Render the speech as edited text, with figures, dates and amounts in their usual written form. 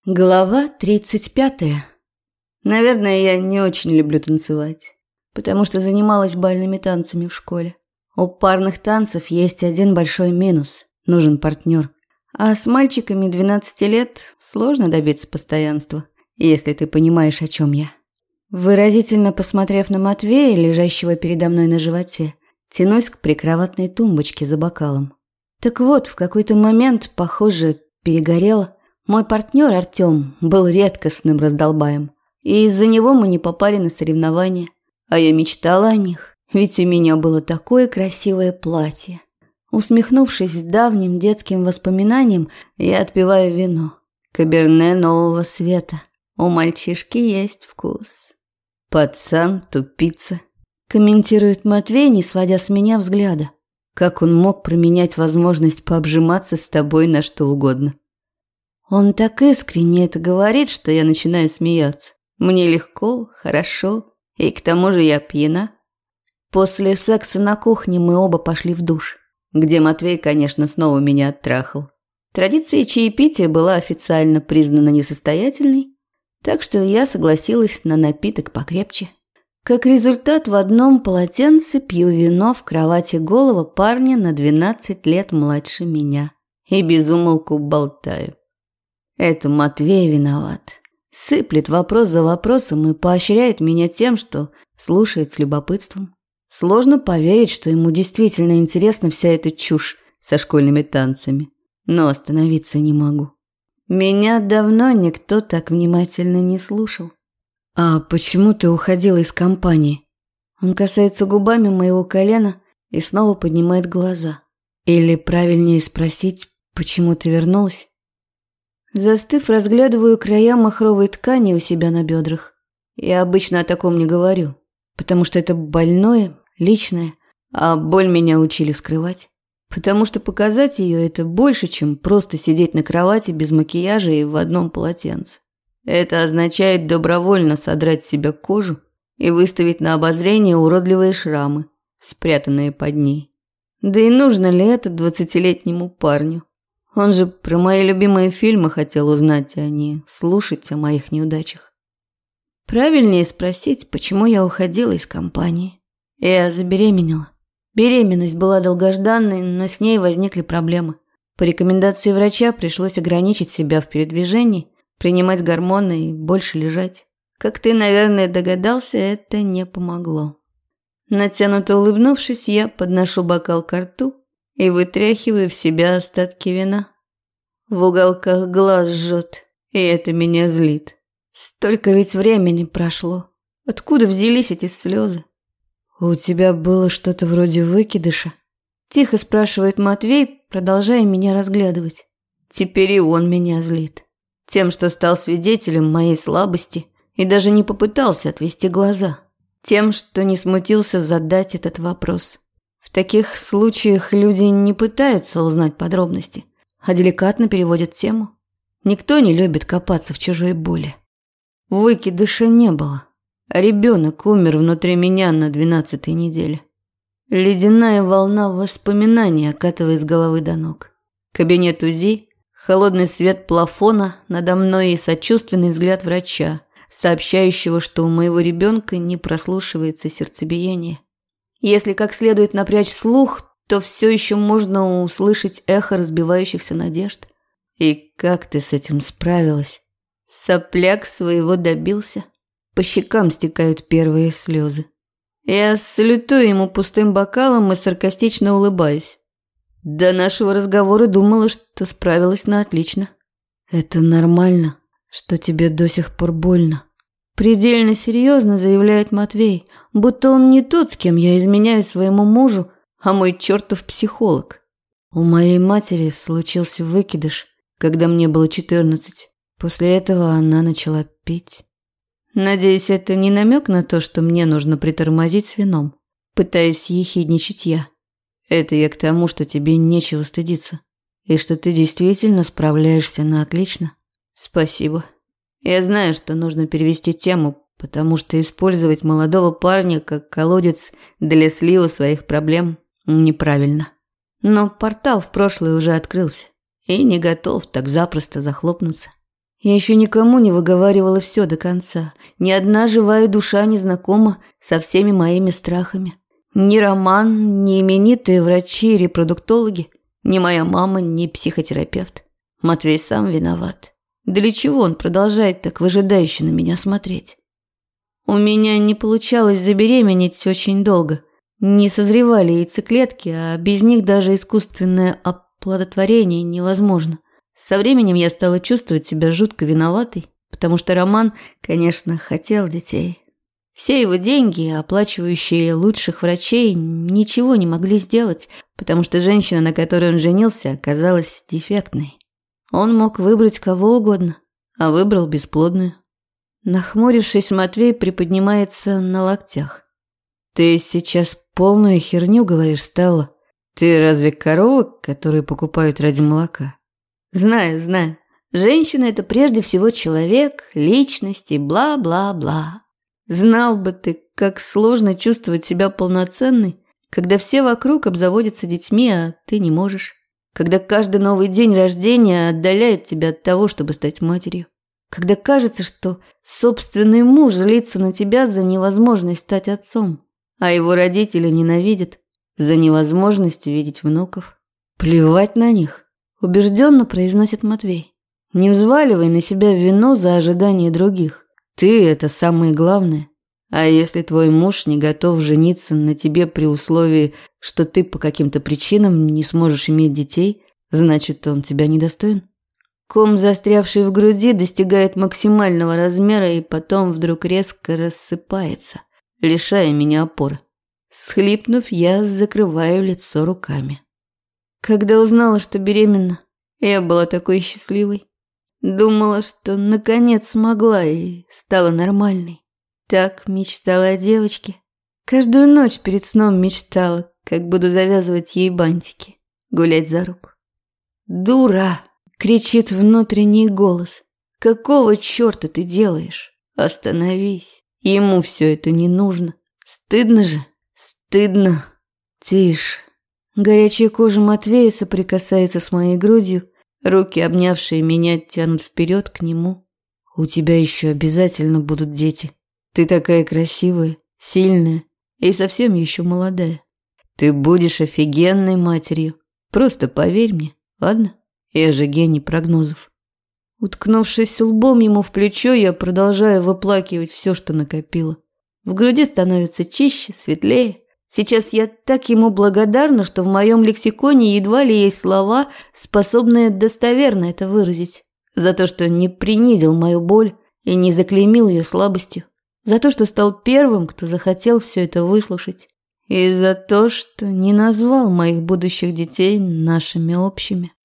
Глава 35. Наверное, я не очень люблю танцевать, потому что занималась бальными танцами в школе. У парных танцев есть один большой минус – нужен партнер. А с мальчиками 12 лет сложно добиться постоянства, если ты понимаешь, о чем я. Выразительно посмотрев на Матвея, лежащего передо мной на животе, тянусь к прикроватной тумбочке за бокалом. Так вот, в какой-то момент, похоже, перегорело. Мой партнер Артем был редкостным раздолбаем, и из-за него мы не попали на соревнования. А я мечтала о них, ведь у меня было такое красивое платье. Усмехнувшись с давним детским воспоминанием, я отпиваю вино. Каберне нового света. У мальчишки есть вкус. «Пацан, тупица», – комментирует Матвей, не сводя с меня взгляда. «Как он мог променять возможность пообжиматься с тобой на что угодно?» Он так искренне это говорит, что я начинаю смеяться. Мне легко, хорошо, и к тому же я пьяна. После секса на кухне мы оба пошли в душ, где Матвей, конечно, снова меня оттрахал. Традиция чаепития была официально признана несостоятельной, так что я согласилась на напиток покрепче. Как результат, в одном полотенце пью вино в кровати голого парня на 12 лет младше меня и без умолку болтаю. Это Матвей виноват. Сыплет вопрос за вопросом и поощряет меня тем, что слушает с любопытством. Сложно поверить, что ему действительно интересна вся эта чушь со школьными танцами. Но остановиться не могу. Меня давно никто так внимательно не слушал. «А почему ты уходила из компании?» Он касается губами моего колена и снова поднимает глаза. Или правильнее спросить, почему ты вернулась? Застыв, разглядываю края махровой ткани у себя на бедрах. Я обычно о таком не говорю, потому что это больное, личное, а боль меня учили скрывать. Потому что показать ее – это больше, чем просто сидеть на кровати без макияжа и в одном полотенце. Это означает добровольно содрать с себя кожу и выставить на обозрение уродливые шрамы, спрятанные под ней. Да и нужно ли это 20-летнему парню? Он же про мои любимые фильмы хотел узнать, а не слушать о моих неудачах. Правильнее спросить, почему я уходила из компании. Я забеременела. Беременность была долгожданной, но с ней возникли проблемы. По рекомендации врача пришлось ограничить себя в передвижении, принимать гормоны и больше лежать. Как ты, наверное, догадался, это не помогло. Натянуто улыбнувшись, я подношу бокал ко рту и вытряхиваю в себя остатки вина. В уголках глаз жжет, и это меня злит. Столько ведь времени прошло. Откуда взялись эти слезы? «У тебя было что-то вроде выкидыша?» Тихо спрашивает Матвей, продолжая меня разглядывать. Теперь и он меня злит. Тем, что стал свидетелем моей слабости и даже не попытался отвести глаза. Тем, что не смутился задать этот вопрос. В таких случаях люди не пытаются узнать подробности, а деликатно переводят тему. Никто не любит копаться в чужой боли. Выкидыша не было. Ребенок умер внутри меня на 12-й неделе. Ледяная волна воспоминаний окатывает с головы до ног. Кабинет УЗИ, холодный свет плафона надо мной и сочувственный взгляд врача, сообщающего, что у моего ребенка не прослушивается сердцебиение. Если как следует напрячь слух, то все еще можно услышать эхо разбивающихся надежд. И как ты с этим справилась? Сопляк своего добился. По щекам стекают первые слезы. Я салютую ему пустым бокалом и саркастично улыбаюсь. До нашего разговора думала, что справилась на отлично. Это нормально, что тебе до сих пор больно. Предельно серьезно заявляет Матвей, будто он не тот, с кем я изменяю своему мужу, а мой чертов психолог. У моей матери случился выкидыш, когда мне было 14. После этого она начала пить. Надеюсь, это не намек на то, что мне нужно притормозить с вином. Пытаюсь ехидничать я. Это я к тому, что тебе нечего стыдиться. И что ты действительно справляешься на отлично. Спасибо. Я знаю, что нужно перевести тему, потому что использовать молодого парня как колодец для слива своих проблем неправильно. Но портал в прошлое уже открылся и не готов так запросто захлопнуться. Я еще никому не выговаривала все до конца. Ни одна живая душа не знакома со всеми моими страхами. Ни Роман, ни именитые врачи и репродуктологи, ни моя мама, ни психотерапевт. Матвей сам виноват. Для чего он продолжает так выжидающе на меня смотреть? У меня не получалось забеременеть очень долго. Не созревали яйцеклетки, а без них даже искусственное оплодотворение невозможно. Со временем я стала чувствовать себя жутко виноватой, потому что Роман, конечно, хотел детей. Все его деньги, оплачивающие лучших врачей, ничего не могли сделать, потому что женщина, на которой он женился, оказалась дефектной. Он мог выбрать кого угодно, а выбрал бесплодную. Нахмурившись, Матвей приподнимается на локтях. «Ты сейчас полную херню говоришь, Стелла. Ты разве корова, которую покупают ради молока?» «Знаю. Женщина – это прежде всего человек, личность и бла-бла-бла. Знал бы ты, как сложно чувствовать себя полноценной, когда все вокруг обзаводятся детьми, а ты не можешь. Когда каждый новый день рождения отдаляет тебя от того, чтобы стать матерью. Когда кажется, что собственный муж злится на тебя за невозможность стать отцом, а его родители ненавидят за невозможность видеть внуков. Плевать на них», – убежденно произносит Матвей. «Не взваливай на себя вину за ожидания других. Ты – это самое главное. А если твой муж не готов жениться на тебе при условии, что ты по каким-то причинам не сможешь иметь детей, значит, он тебя недостоин». Ком, застрявший в груди, достигает максимального размера и потом вдруг резко рассыпается, лишая меня опоры. Схлипнув, я закрываю лицо руками. Когда узнала, что беременна, я была такой счастливой. Думала, что наконец смогла и стала нормальной. Так мечтала о девочке. Каждую ночь перед сном мечтала, как буду завязывать ей бантики, гулять за руку. «Дура!» — кричит внутренний голос. «Какого черта ты делаешь? Остановись. Ему все это не нужно. Стыдно же? Стыдно. Тише». Горячая кожа Матвея соприкасается с моей грудью. Руки, обнявшие меня, тянут вперед к нему. «У тебя еще обязательно будут дети. Ты такая красивая, сильная и совсем еще молодая. Ты будешь офигенной матерью. Просто поверь мне, ладно? Я же гений прогнозов». Уткнувшись лбом ему в плечо, я продолжаю выплакивать все, что накопила. В груди становится чище, светлее. Сейчас я так ему благодарна, что в моем лексиконе едва ли есть слова, способные достоверно это выразить. За то, что не принизил мою боль и не заклеймил ее слабостью. За то, что стал первым, кто захотел все это выслушать. И за то, что не назвал моих будущих детей нашими общими.